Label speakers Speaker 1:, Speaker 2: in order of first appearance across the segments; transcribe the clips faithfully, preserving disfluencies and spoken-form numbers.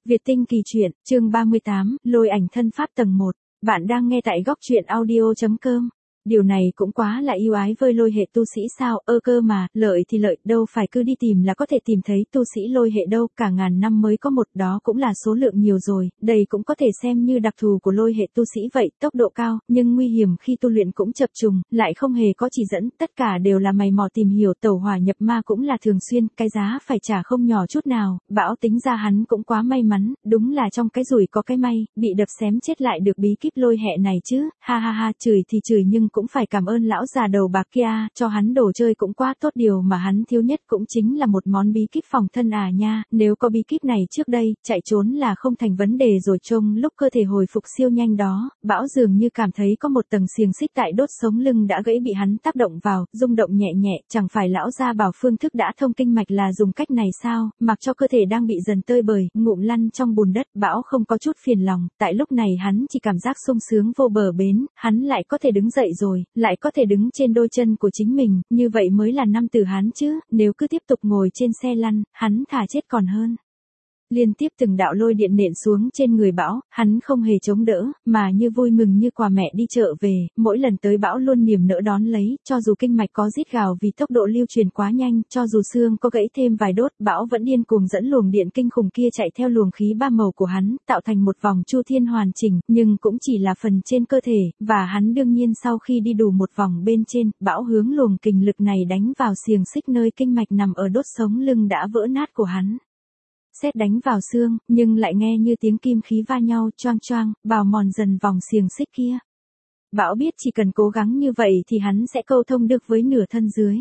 Speaker 1: Việt Tinh Kỳ Truyện, chương ba mươi tám, Lôi ảnh thân pháp tầng một. Bạn đang nghe tại góc truyện audio chấm com. Điều này cũng quá là yêu ái với lôi hệ tu sĩ sao, ơ cơ mà, lợi thì lợi, đâu phải cứ đi tìm là có thể tìm thấy tu sĩ lôi hệ đâu, cả ngàn năm mới có một, đó cũng là số lượng nhiều rồi, đây cũng có thể xem như đặc thù của lôi hệ tu sĩ vậy, tốc độ cao, nhưng nguy hiểm khi tu luyện cũng chập trùng, lại không hề có chỉ dẫn, tất cả đều là mày mò tìm hiểu, tẩu hỏa nhập ma cũng là thường xuyên, cái giá phải trả không nhỏ chút nào, Bão tính ra hắn cũng quá may mắn, đúng là trong cái rủi có cái may, bị đập xém chết lại được bí kíp lôi hệ này chứ, ha ha ha, chửi thì chửi nhưng cũng phải cảm ơn lão già đầu bạc kia, cho hắn đồ chơi cũng quá tốt, điều mà hắn thiếu nhất cũng chính là một món bí kíp phòng thân à nha, nếu có bí kíp này trước đây, chạy trốn là không thành vấn đề rồi. Trông lúc cơ thể hồi phục siêu nhanh đó, Bão dường như cảm thấy có một tầng xiềng xích tại đốt sống lưng đã gãy bị hắn tác động vào, rung động nhẹ nhẹ, chẳng phải lão gia bảo phương thức đã thông kinh mạch là dùng cách này sao, mặc cho cơ thể đang bị dần tơi bời, ngụm lăn trong bùn đất, Bão không có chút phiền lòng, tại lúc này hắn chỉ cảm giác sung sướng vô bờ bến, hắn lại có thể đứng dậy rồi, lại có thể đứng trên đôi chân của chính mình, như vậy mới là năm từ hắn chứ, nếu cứ tiếp tục ngồi trên xe lăn, hắn thà chết còn hơn. Liên tiếp từng đạo lôi điện nện xuống trên người Bão, hắn không hề chống đỡ, mà như vui mừng như quà mẹ đi chợ về, mỗi lần tới Bão luôn niềm nở đón lấy, cho dù kinh mạch có rít gào vì tốc độ lưu truyền quá nhanh, cho dù xương có gãy thêm vài đốt, Bão vẫn điên cuồng dẫn luồng điện kinh khủng kia chạy theo luồng khí ba màu của hắn, tạo thành một vòng chu thiên hoàn chỉnh, nhưng cũng chỉ là phần trên cơ thể, và hắn đương nhiên sau khi đi đủ một vòng bên trên, Bão hướng luồng kình lực này đánh vào xiềng xích nơi kinh mạch nằm ở đốt sống lưng đã vỡ nát của hắn. Sét đánh vào xương, nhưng lại nghe như tiếng kim khí va nhau, choang choang, bào mòn dần vòng xiềng xích kia. Bão biết chỉ cần cố gắng như vậy thì hắn sẽ câu thông được với nửa thân dưới.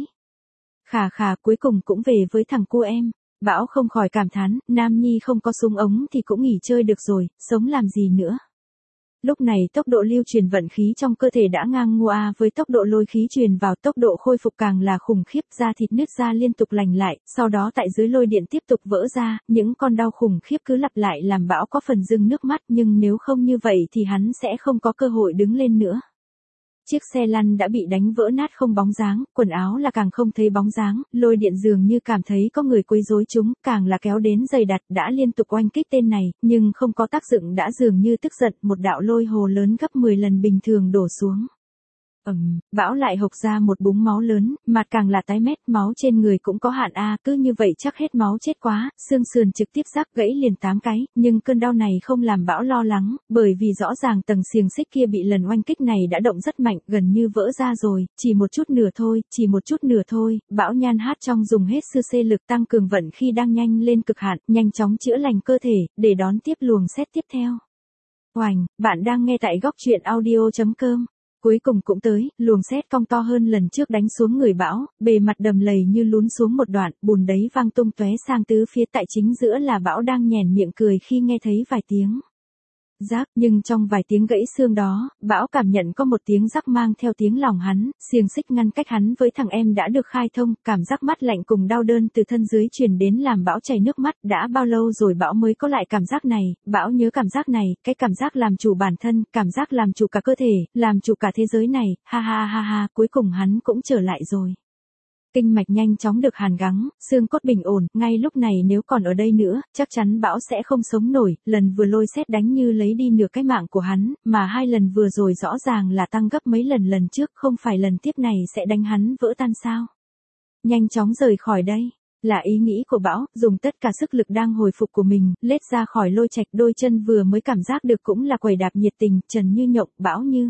Speaker 1: Khà khà, cuối cùng cũng về với thằng cu em. Bão không khỏi cảm thán, nam nhi không có súng ống thì cũng nghỉ chơi được rồi, sống làm gì nữa. Lúc này tốc độ lưu truyền vận khí trong cơ thể đã ngang ngoa với tốc độ lôi khí truyền vào, tốc độ khôi phục càng là khủng khiếp, da thịt nứt ra liên tục lành lại, sau đó tại dưới lôi điện tiếp tục vỡ ra, những con đau khủng khiếp cứ lặp lại làm Bão có phần rưng nước mắt, nhưng nếu không như vậy thì hắn sẽ không có cơ hội đứng lên nữa. Chiếc xe lăn đã bị đánh vỡ nát không bóng dáng, quần áo là càng không thấy bóng dáng, lôi điện dường như cảm thấy có người quấy rối chúng, càng là kéo đến dày đặc, đã liên tục oanh kích tên này, nhưng không có tác dụng, đã dường như tức giận, một đạo lôi hồ lớn gấp mười lần bình thường đổ xuống. Ầm, um, Bão lại hộc ra một búng máu lớn, mặt càng là tái mét, máu trên người cũng có hạn a, à, cứ như vậy chắc hết máu chết quá, xương sườn trực tiếp rắc gãy liền tám cái, nhưng cơn đau này không làm Bão lo lắng, bởi vì rõ ràng tầng xiềng xích kia bị lần oanh kích này đã động rất mạnh, gần như vỡ ra rồi, chỉ một chút nửa thôi, chỉ một chút nửa thôi, Bão nhan hát trong dùng hết sư xê lực tăng cường vận khi đang nhanh lên cực hạn, nhanh chóng chữa lành cơ thể, để đón tiếp luồng xét tiếp theo. Oành, bạn đang nghe tại góc truyện audio chấm com. Cuối cùng cũng tới, luồng sét cong to hơn lần trước đánh xuống người Bão, bề mặt đầm lầy như lún xuống một đoạn, bùn đấy vang tung tóe sang tứ phía, tại chính giữa là Bão đang nhoẻn miệng cười khi nghe thấy vài tiếng rắc, nhưng trong vài tiếng gãy xương đó, Bão cảm nhận có một tiếng rắc mang theo tiếng lòng hắn, xiềng xích ngăn cách hắn với thằng em đã được khai thông, cảm giác mát lạnh cùng đau đớn từ thân dưới truyền đến làm Bão chảy nước mắt, đã bao lâu rồi Bão mới có lại cảm giác này, Bão nhớ cảm giác này, cái cảm giác làm chủ bản thân, cảm giác làm chủ cả cơ thể, làm chủ cả thế giới này, ha ha ha ha, cuối cùng hắn cũng trở lại rồi. Kinh mạch nhanh chóng được hàn gắn, xương cốt bình ổn, ngay lúc này nếu còn ở đây nữa, chắc chắn Bão sẽ không sống nổi, lần vừa lôi sét đánh như lấy đi nửa cái mạng của hắn, mà hai lần vừa rồi rõ ràng là tăng gấp mấy lần lần trước, không phải lần tiếp này sẽ đánh hắn vỡ tan sao? Nhanh chóng rời khỏi đây, là ý nghĩ của Bão, dùng tất cả sức lực đang hồi phục của mình, lết ra khỏi lôi trạch, đôi chân vừa mới cảm giác được cũng là quẩy đạp nhiệt tình, trần như nhộng, Bão như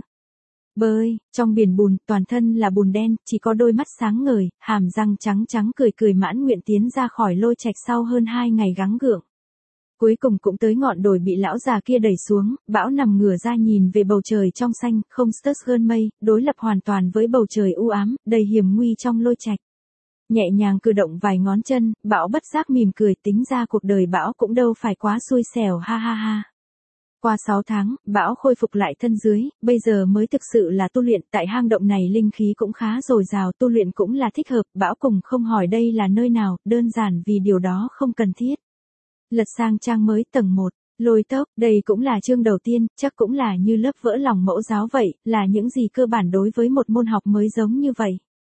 Speaker 1: bơi, trong biển bùn, toàn thân là bùn đen, chỉ có đôi mắt sáng ngời, hàm răng trắng trắng cười cười mãn nguyện tiến ra khỏi lôi trạch sau hơn hai ngày gắng gượng. Cuối cùng cũng tới ngọn đồi bị lão già kia đẩy xuống, Bão nằm ngửa ra nhìn về bầu trời trong xanh, không stớt gơn mây, đối lập hoàn toàn với bầu trời u ám, đầy hiểm nguy trong lôi trạch. Nhẹ nhàng cử động vài ngón chân, Bão bất giác mỉm cười, tính ra cuộc đời Bão cũng đâu phải quá xui xẻo, ha ha ha. Qua sáu tháng, Bão khôi phục lại thân dưới, bây giờ mới thực sự là tu luyện, tại hang động này linh khí cũng khá dồi dào, tu luyện cũng là thích hợp, Bão cùng không hỏi đây là nơi nào, đơn giản vì điều đó không cần thiết. Lật sang trang mới tầng một, lôi tốc, đây cũng là chương đầu tiên, chắc cũng là như lớp vỡ lòng mẫu giáo vậy, là những gì cơ bản đối với một môn học mới giống như vậy.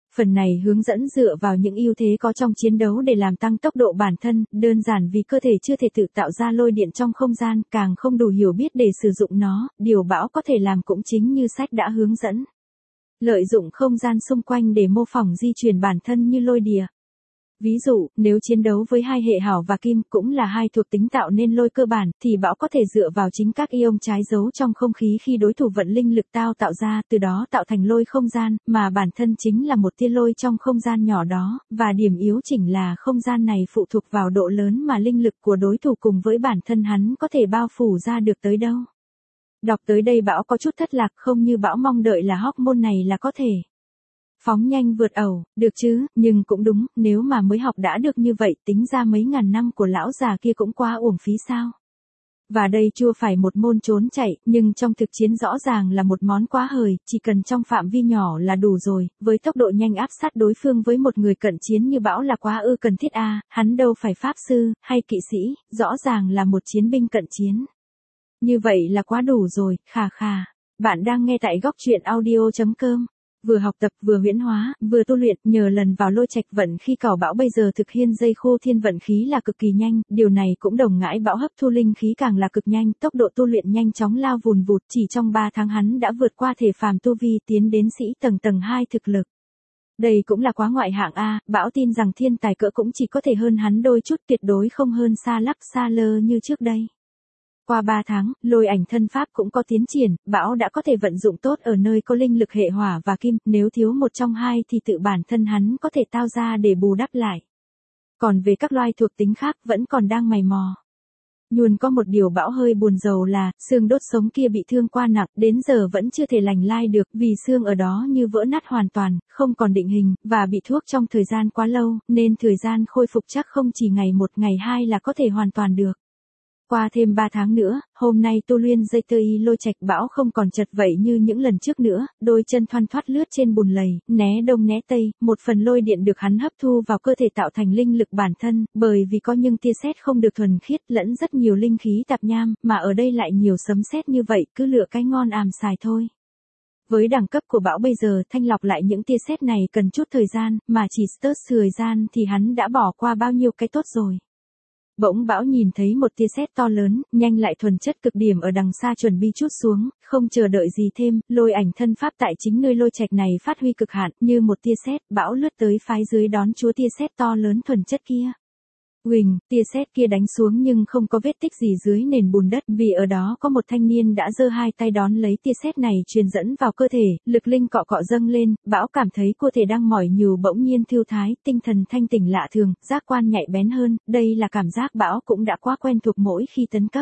Speaker 1: Phần này hướng dẫn dựa vào những ưu thế có trong chiến đấu để làm tăng tốc độ bản thân, đơn giản vì cơ thể chưa thể tự tạo ra lôi điện trong không gian, càng không đủ hiểu biết để sử dụng nó, điều Bão có thể làm cũng chính như sách đã hướng dẫn. Lợi dụng không gian xung quanh để mô phỏng di chuyển bản thân như lôi đỉa. Ví dụ, nếu chiến đấu với hai hệ hỏa và kim cũng là hai thuộc tính tạo nên lôi cơ bản, thì Bão có thể dựa vào chính các ion trái dấu trong không khí khi đối thủ vận linh lực tao tạo ra, từ đó tạo thành lôi không gian, mà bản thân chính là một tia lôi trong không gian nhỏ đó, và điểm yếu chỉnh là không gian này phụ thuộc vào độ lớn mà linh lực của đối thủ cùng với bản thân hắn có thể bao phủ ra được tới đâu. Đọc tới đây Bão có chút thất lạc, không như Bão mong đợi là hormone này là có thể phóng nhanh vượt ẩu, được chứ, nhưng cũng đúng, nếu mà mới học đã được như vậy, tính ra mấy ngàn năm của lão già kia cũng quá uổng phí sao. Và đây chưa phải một môn trốn chạy, nhưng trong thực chiến rõ ràng là một món quá hời, chỉ cần trong phạm vi nhỏ là đủ rồi, với tốc độ nhanh áp sát đối phương với một người cận chiến như Bão là quá ư cần thiết a, à, hắn đâu phải pháp sư, hay kỵ sĩ, rõ ràng là một chiến binh cận chiến. Như vậy là quá đủ rồi, khà khà. Bạn đang nghe tại góc truyện audio chấm com. Vừa học tập vừa huyễn hóa, vừa tu luyện, nhờ lần vào lôi trạch vận khi cảo Bão bây giờ thực hiện dây khô thiên vận khí là cực kỳ nhanh, điều này cũng đồng ngãi Bão hấp thu linh khí càng là cực nhanh, tốc độ tu luyện nhanh chóng lao vùn vụt, chỉ trong ba tháng hắn đã vượt qua thể phàm tu vi tiến đến sĩ tầng tầng hai thực lực. Đây cũng là quá ngoại hạng a, Bão tin rằng thiên tài cỡ cũng chỉ có thể hơn hắn đôi chút, tuyệt đối không hơn xa lắc xa lơ như trước đây. Qua ba tháng, lôi ảnh thân pháp cũng có tiến triển, Bão đã có thể vận dụng tốt ở nơi có linh lực hệ hỏa và kim, nếu thiếu một trong hai thì tự bản thân hắn có thể tao ra để bù đắp lại. Còn về các loài thuộc tính khác vẫn còn đang mày mò. Nhuần có một điều Bão hơi buồn rầu là, xương đốt sống kia bị thương qua nặng, đến giờ vẫn chưa thể lành lai được, vì xương ở đó như vỡ nát hoàn toàn, không còn định hình, và bị thuốc trong thời gian quá lâu, nên thời gian khôi phục chắc không chỉ ngày một ngày hai là có thể hoàn toàn được. Qua thêm ba tháng nữa, hôm nay tu luyện dây tơ y lôi trạch Bão không còn chật vậy như những lần trước nữa, đôi chân thoăn thoắt lướt trên bùn lầy, né đông né tây, một phần lôi điện được hắn hấp thu vào cơ thể tạo thành linh lực bản thân, bởi vì có những tia sét không được thuần khiết lẫn rất nhiều linh khí tạp nham, mà ở đây lại nhiều sấm sét như vậy, cứ lựa cái ngon àm xài thôi. Với đẳng cấp của Bão bây giờ thanh lọc lại những tia sét này cần chút thời gian, mà chỉ tớt thời gian thì hắn đã bỏ qua bao nhiêu cái tốt rồi. Bỗng Bão nhìn thấy một tia sét to lớn, nhanh lại thuần chất cực điểm ở đằng xa chuẩn bị chút xuống, không chờ đợi gì thêm, lôi ảnh thân pháp tại chính nơi lôi trạch này phát huy cực hạn, như một tia sét, Bão lướt tới phái dưới đón chúa tia sét to lớn thuần chất kia. Huỳnh, tia sét kia đánh xuống nhưng không có vết tích gì dưới nền bùn đất, vì ở đó có một thanh niên đã giơ hai tay đón lấy tia sét này truyền dẫn vào cơ thể, lực linh cọ cọ dâng lên, Bão cảm thấy cơ thể đang mỏi nhừ bỗng nhiên thư thái, tinh thần thanh tỉnh lạ thường, giác quan nhạy bén hơn, đây là cảm giác Bão cũng đã quá quen thuộc mỗi khi tấn cấp.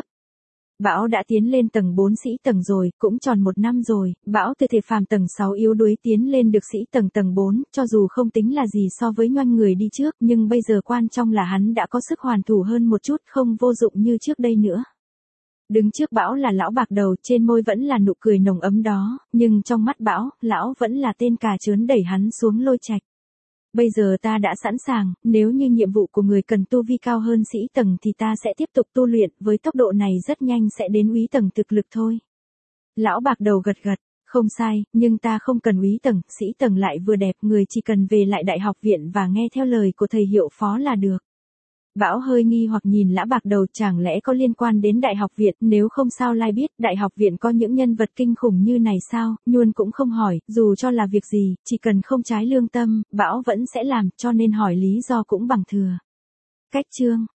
Speaker 1: Bão đã tiến lên tầng bốn sĩ tầng rồi, cũng tròn một năm rồi, Bão từ thể phàm tầng sáu yếu đuối tiến lên được sĩ tầng tầng bốn, cho dù không tính là gì so với nhoanh người đi trước, nhưng bây giờ quan trọng là hắn đã có sức hoàn thủ hơn một chút, không vô dụng như trước đây nữa. Đứng trước Bão là lão bạc đầu, trên môi vẫn là nụ cười nồng ấm đó, nhưng trong mắt Bão, lão vẫn là tên cà chớn đẩy hắn xuống lôi trạch. Bây giờ ta đã sẵn sàng, nếu như nhiệm vụ của người cần tu vi cao hơn sĩ tầng thì ta sẽ tiếp tục tu luyện, với tốc độ này rất nhanh sẽ đến úy tầng thực lực thôi. Lão bạc đầu gật gật, không sai, nhưng ta không cần úy tầng, sĩ tầng lại vừa đẹp, người chỉ cần về lại đại học viện và nghe theo lời của thầy hiệu phó là được. Bão hơi nghi hoặc nhìn lã bạc đầu, chẳng lẽ có liên quan đến đại học viện, nếu không sao lai biết, đại học viện có những nhân vật kinh khủng như này sao, Nhuần cũng không hỏi, dù cho là việc gì, chỉ cần không trái lương tâm, Bão vẫn sẽ làm, cho nên hỏi lý do cũng bằng thừa. Cách chương